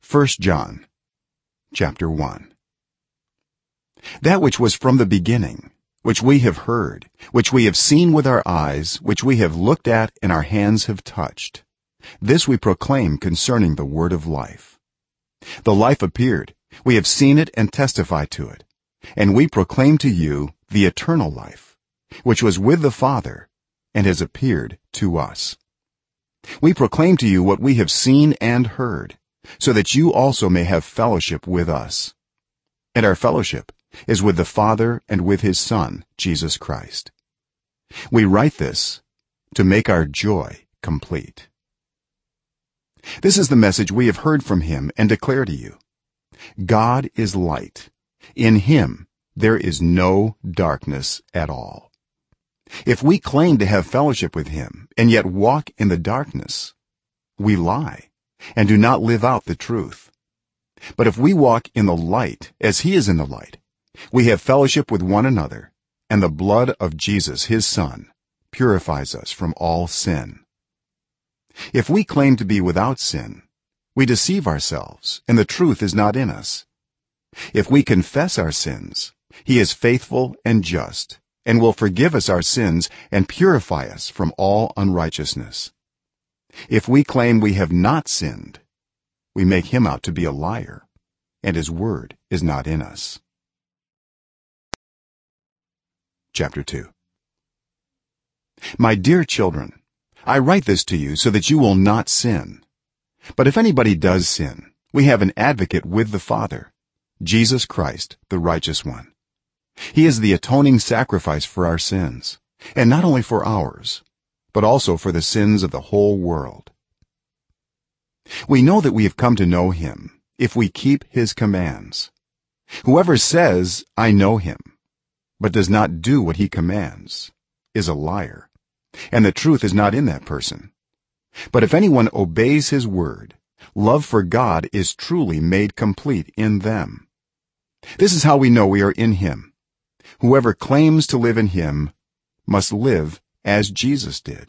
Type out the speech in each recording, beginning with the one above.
1 John chapter 1. That which was from the beginning, which we have heard, which we have seen with our eyes, which we have looked at and our hands have touched, this we proclaim concerning the word of life. The life appeared, we have seen it and testify to it, and we proclaim to you the eternal life, which was with the Father and has appeared to us. We proclaim to you what we have seen and heard, so that you also may have fellowship with us. And our fellowship is with the Father and with his Son, Jesus Christ. We write this to make our joy complete. This is the message we have heard from him and declare to you. God is light. In him there is no darkness at all. If we claim to have fellowship with him and yet walk in the darkness, we lie and do not live out the truth. But if we walk in the light as he is in the light, we have fellowship with one another, and the blood of Jesus his Son purifies us from all sin. If we claim to be without sin, we deceive ourselves and the truth is not in us. If we confess our sins, he is faithful and just and will forgive us our sins and purify us from all unrighteousness. If we claim we have not sinned, we make him out to be a liar, and his word is not in us. Chapter 2. My dear children, I write this to you so that you will not sin. But if anybody does sin, we have an advocate with the Father, Jesus Christ, the righteous one. He is the atoning sacrifice for our sins, and not only for ours, but also for the sins of the whole world. We know that we have come to know him if we keep his commands. Whoever says, I know him, but does not do what he commands, is a liar, and the truth is not in that person. But if anyone obeys his word, love for God is truly made complete in them. This is how we know we are in him. Whoever claims to live in him must live as Jesus did.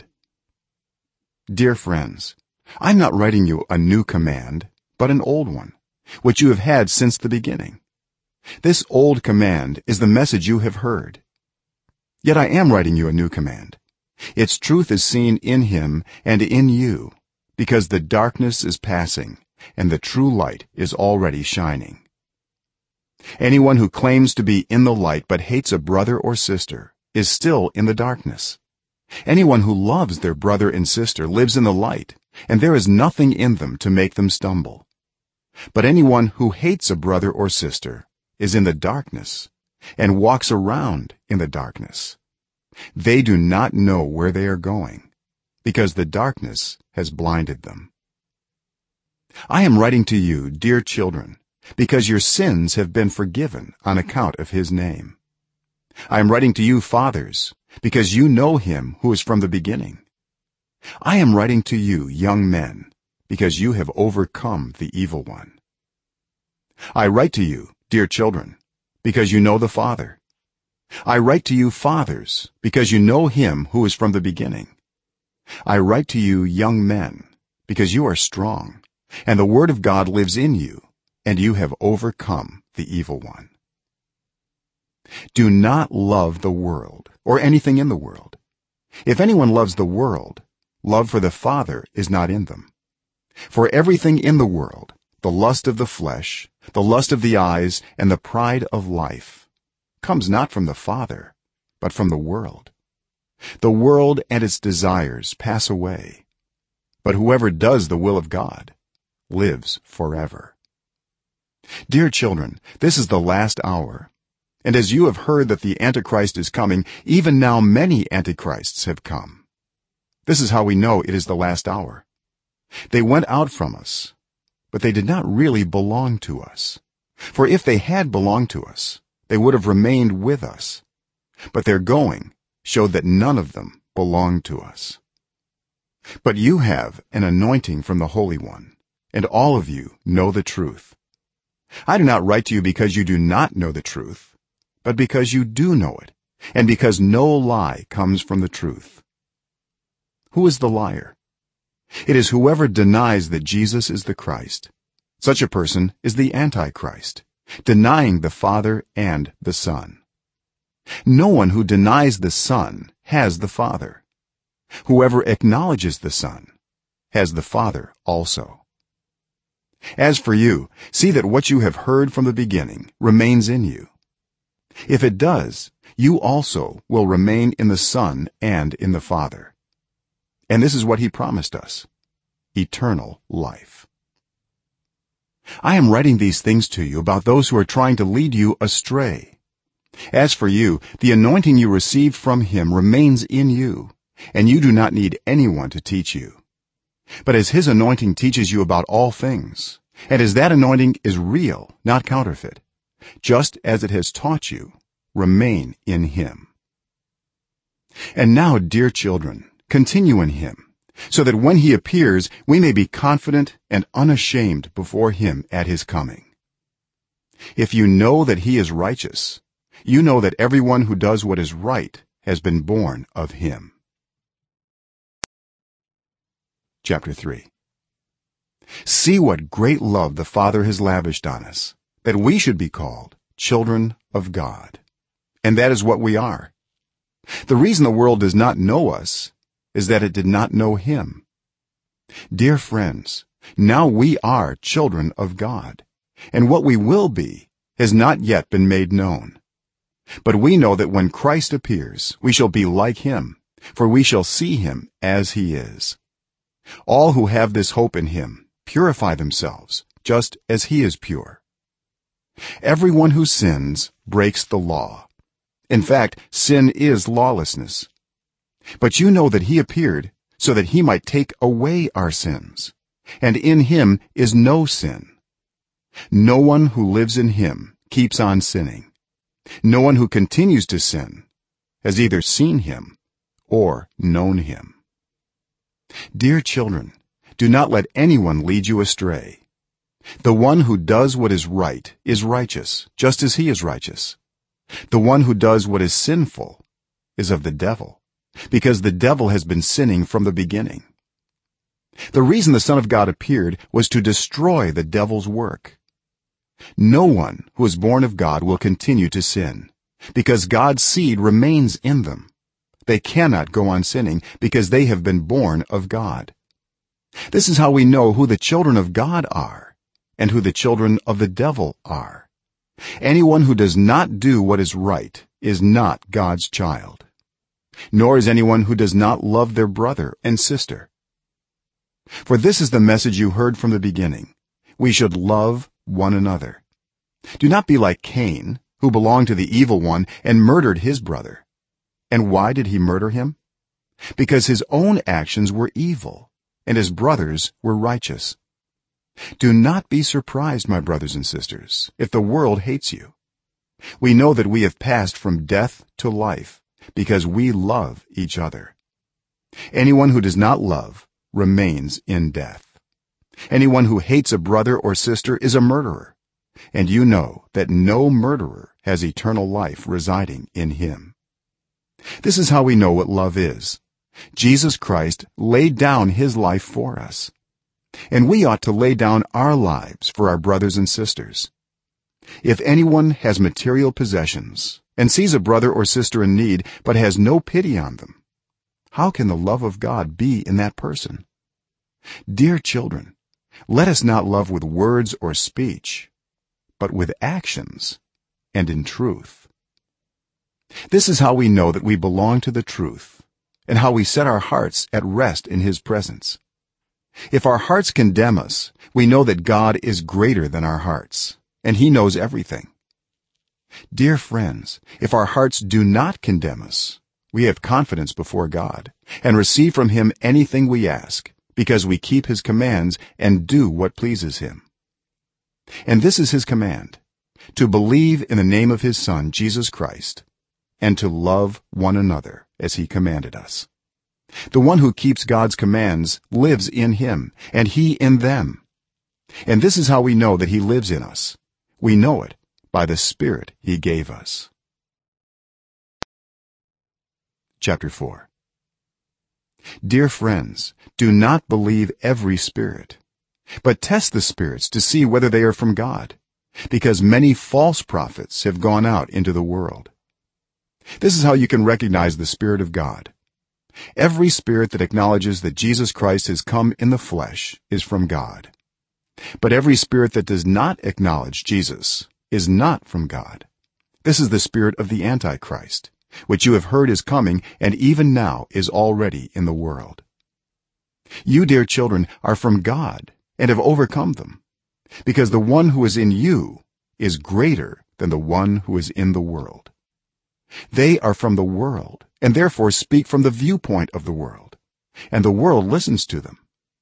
Dear friends, I'm not writing you a new command, but an old one, which you have had since the beginning. This old command is the message you have heard. Yet I am writing you a new command. Its truth is seen in him and in you, because the darkness is passing and the true light is already shining. Anyone who claims to be in the light but hates a brother or sister is still in the darkness. Anyone who loves their brother and sister lives in the light, and there is nothing in them to make them stumble. But anyone who hates a brother or sister is in the darkness and walks around in the darkness. They do not know where they are going, because the darkness has blinded them. I am writing to you, dear children, because your sins have been forgiven on account of his name. I am writing to you, fathers, because you know him who is from the beginning. I am writing to you, young men, because you have overcome the evil one. I write to you, dear children, because you know the Father. I write to you, fathers, because you know him who is from the beginning. I write to you, young men, because you are strong, and the word of God lives in you, and you have overcome the evil one. Do not love the world or anything in the world. If anyone loves the world, love for the Father is not in them. For everything in the world, the lust of the flesh, the lust of the eyes, and the pride of life, comes not from the Father, but from the world. The world and its desires pass away, but whoever does the will of God lives forever. Dear children, this is the last hour, and as you have heard that the Antichrist is coming, even now many antichrists have come. This is how we know it is the last hour. They went out from us, but they did not really belong to us. For if they had belonged to us, they would have remained with us. But their going showed that none of them belonged to us. But you have an anointing from the Holy One, and all of you know the truth. I do not write to you because you do not know the truth, but because you do know it, and because no lie comes from the truth. Who is the liar? It is whoever denies that Jesus is the Christ. such a person is the antichrist, denying the Father and the Son. No one who denies the Son has the Father. Whoever acknowledges the Son has the Father also. As for you, see that what you have heard from the beginning remains in you. If it does, you also will remain in the Son and in the Father. And this is what he promised us: eternal life. I am writing these things to you about those who are trying to lead you astray. As for you, the anointing you received from him remains in you, and you do not need anyone to teach you. But as his anointing teaches you about all things, and as that anointing is real, not counterfeit, just as it has taught you, remain in him. And now, dear children, continue in him, so that when he appears we may be confident and unashamed before him at his coming. If you know that he is righteous, you know that everyone who does what is right has been born of him. Chapter 3. See what great love the Father has lavished on us, that we should be called children of God. And that is what we are. The reason the world does not know us is that it did not know him. Dear friends, now we are children of God, and what we will be has not yet been made known. But we know that when Christ appears, we shall be like him, for we shall see him as he is. All who have this hope in him purify themselves, just as he is pure. Everyone who sins breaks the law. In fact, sin is lawlessness. But you know that he appeared so that he might take away our sins, and in him is no sin. No one who lives in him keeps on sinning. No one who continues to sin has either seen him or known him. Dear children, do not let anyone lead you astray. The one who does what is right is righteous, just as he is righteous. The one who does what is sinful is of the devil, because the devil has been sinning from the beginning. The reason the Son of God appeared was to destroy the devil's work. No one who is born of God will continue to sin, because God's seed remains in them. They cannot go on sinning because they have been born of God. This is how we know who the children of God are and who the children of the devil are. Anyone who does not do what is right is not God's child, nor is anyone who does not love their brother and sister. For this is the message you heard from the beginning: we should love one another. Do not be like Cain, who belonged to the evil one and murdered his brother. And why did he murder him? Because his own actions were evil and his brothers were righteous. Do not be surprised, my brothers and sisters, if the world hates you. We know that we have passed from death to life because we love each other. Anyone who does not love remains in death. Anyone who hates a brother or sister is a murderer, and you know that no murderer has eternal life residing in him. This is how we know what love is. Jesus Christ laid down his life for us, and we ought to lay down our lives for our brothers and sisters. If anyone has material possessions and sees a brother or sister in need but has no pity on them, how can the love of God be in that person? Dear children, let us not love with words or speech, but with actions and in truth. This is how we know that we belong to the truth, and how we set our hearts at rest in his presence. If our hearts condemn us, we know that God is greater than our hearts, and he knows everything. Dear friends, if our hearts do not condemn us, we have confidence before God and receive from him anything we ask, because we keep his commands and do what pleases him. And this is his command: to believe in the name of his Son Jesus Christ, and to love one another as he commanded us. The one who keeps God's commands lives in him, and he in them. And this is how we know that he lives in us. We know it by the Spirit he gave us. Chapter 4. Dear friends, do not believe every spirit, but test the spirits to see whether they are from god, because many false prophets have gone out into the world. This is how you can recognize the Spirit of god. Every spirit that acknowledges that Jesus Christ has come in the flesh is from god, but every spirit that does not acknowledge Jesus is not from god. This is the spirit of the Antichrist, which you have heard is coming and even now is already in the world. You, dear children, are from god and have overcome them, because the one who is in you is greater than the one who is in the world. They are from the world and therefore speak from the viewpoint of the world, and the world listens to them.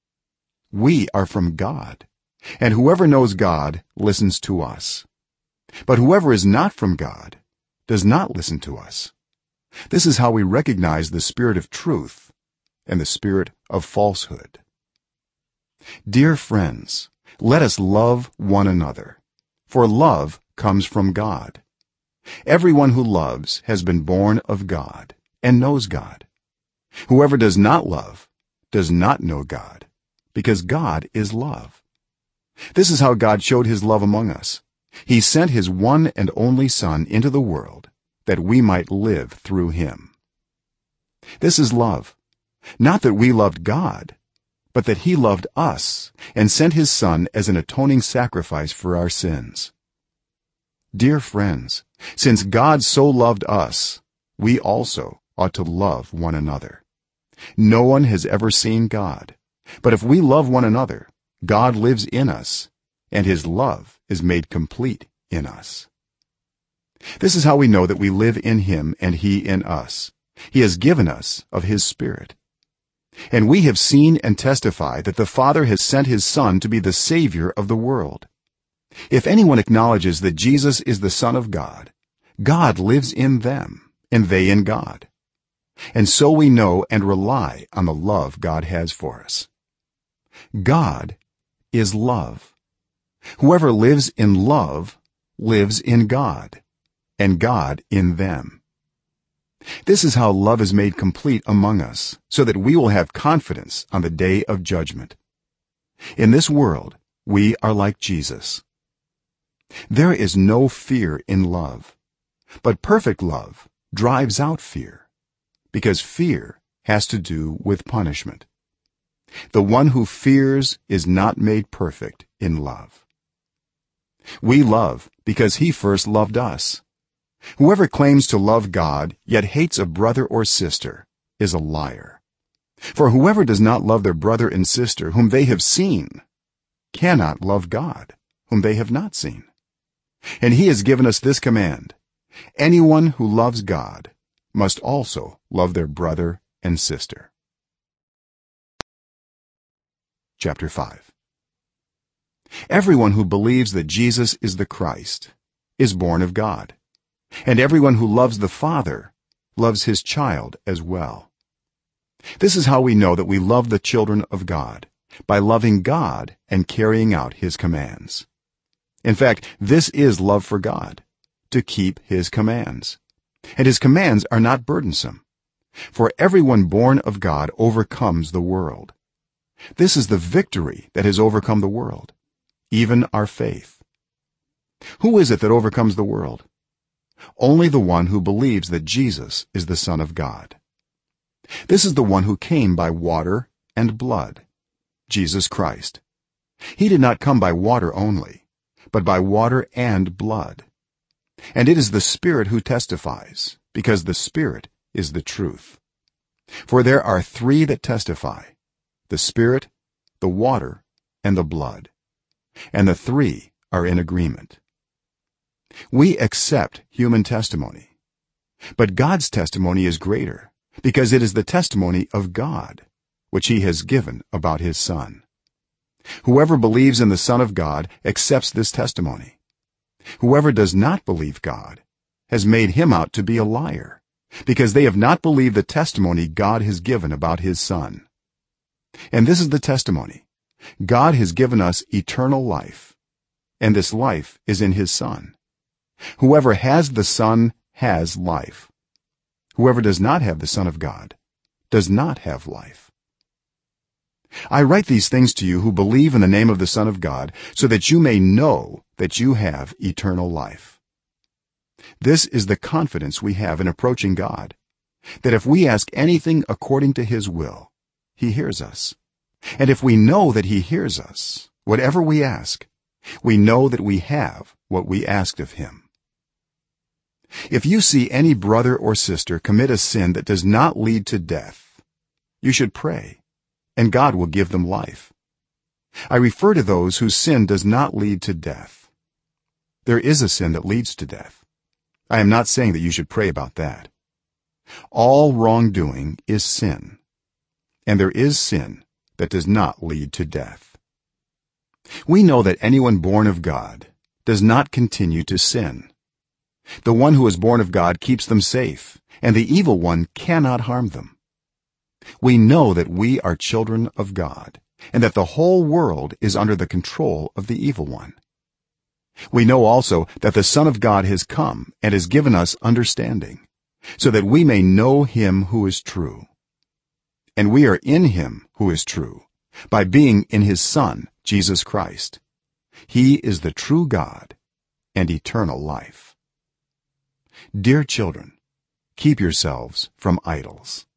We are from god, and whoever knows god listens to us, but whoever is not from god does not listen to us. This is how we recognize the spirit of truth and the spirit of falsehood. Dear friends, let us love one another, for love comes from god. Everyone who loves has been born of god and knows god. Whoever does not love does not know god, because god is love. This is how god showed his love among us. He sent his one and only Son into the world that we might live through him. This is love, not that we loved god, but that he loved us and sent his Son as an atoning sacrifice for our sins. Dear friends, since god so loved us, we also ought to love one another. No one has ever seen god, but if we love one another, god lives in us, and his love is made complete in us. This is how we know that we live in him and he in us. He has given us of his Spirit. And we have seen and testify that the Father has sent his Son to be the Savior of the world. If anyone acknowledges that Jesus is the Son of god, god lives in them and they in god. And so we know and rely on the love god has for us. God is love. Whoever lives in love lives in god, and god in them. This is how love is made complete among us, so that we will have confidence on the day of judgment. In this world we are like Jesus. There is no fear in love, but perfect love drives out fear, because fear has to do with punishment. The one who fears is not made perfect in love. We love because he first loved us. Whoever claims to love god yet hates a brother or sister is a liar. For whoever does not love their brother and sister whom they have seen cannot love god whom they have not seen. And he has given us this command: anyone who loves god must also love their brother and sister. Chapter 5. Everyone who believes that Jesus is the Christ is born of god, and everyone who loves the Father loves his child as well. This is how we know that we love the children of god, by loving god and carrying out his commands. In fact, this is love for god, to keep his commands, and his commands are not burdensome. For everyone born of god overcomes the world. This is the victory that has overcome the world, even our faith. Who is it that overcomes the world? Only the one who believes that Jesus is the Son of god. This is the one who came by water and blood, Jesus Christ. He did not come by water only, but by water and blood. And it is the Spirit who testifies, because the Spirit is the truth. For there are three that testify: the Spirit, the water, and the blood, and the three are in agreement. We accept human testimony, but god's testimony is greater, because it is the testimony of god, which he has given about his Son. Whoever believes in the Son of god accepts this testimony. Whoever does not believe god has made him out to be a liar, because they have not believed the testimony god has given about his Son. And this is the testimony: god has given us eternal life, and this life is in his Son. Whoever has the Son has life. Whoever does not have the Son of god does not have life. I write these things to you who believe in the name of the Son of God, so that you may know that you have eternal life. This is the confidence we have in approaching God, that if we ask anything according to his will, he hears us. And if we know that he hears us, whatever we ask, we know that we have what we asked of him. If you see any brother or sister commit a sin that does not lead to death, you should pray, and God will give them life. I refer to those whose sin does not lead to death. There is a sin that leads to death. I am not saying that you should pray about that. All wrongdoing is sin, and there is sin that does not lead to death. We know that anyone born of God does not continue to sin. The one who is born of God keeps them safe, and the evil one cannot harm them. We know that we are children of God, and that the whole world is under the control of the evil one. We know also that the Son of God has come and has given us understanding, so that we may know him who is true. And we are in him who is true, by being in his Son, Jesus Christ. He is the true God and eternal life. Dear children, keep yourselves from idols.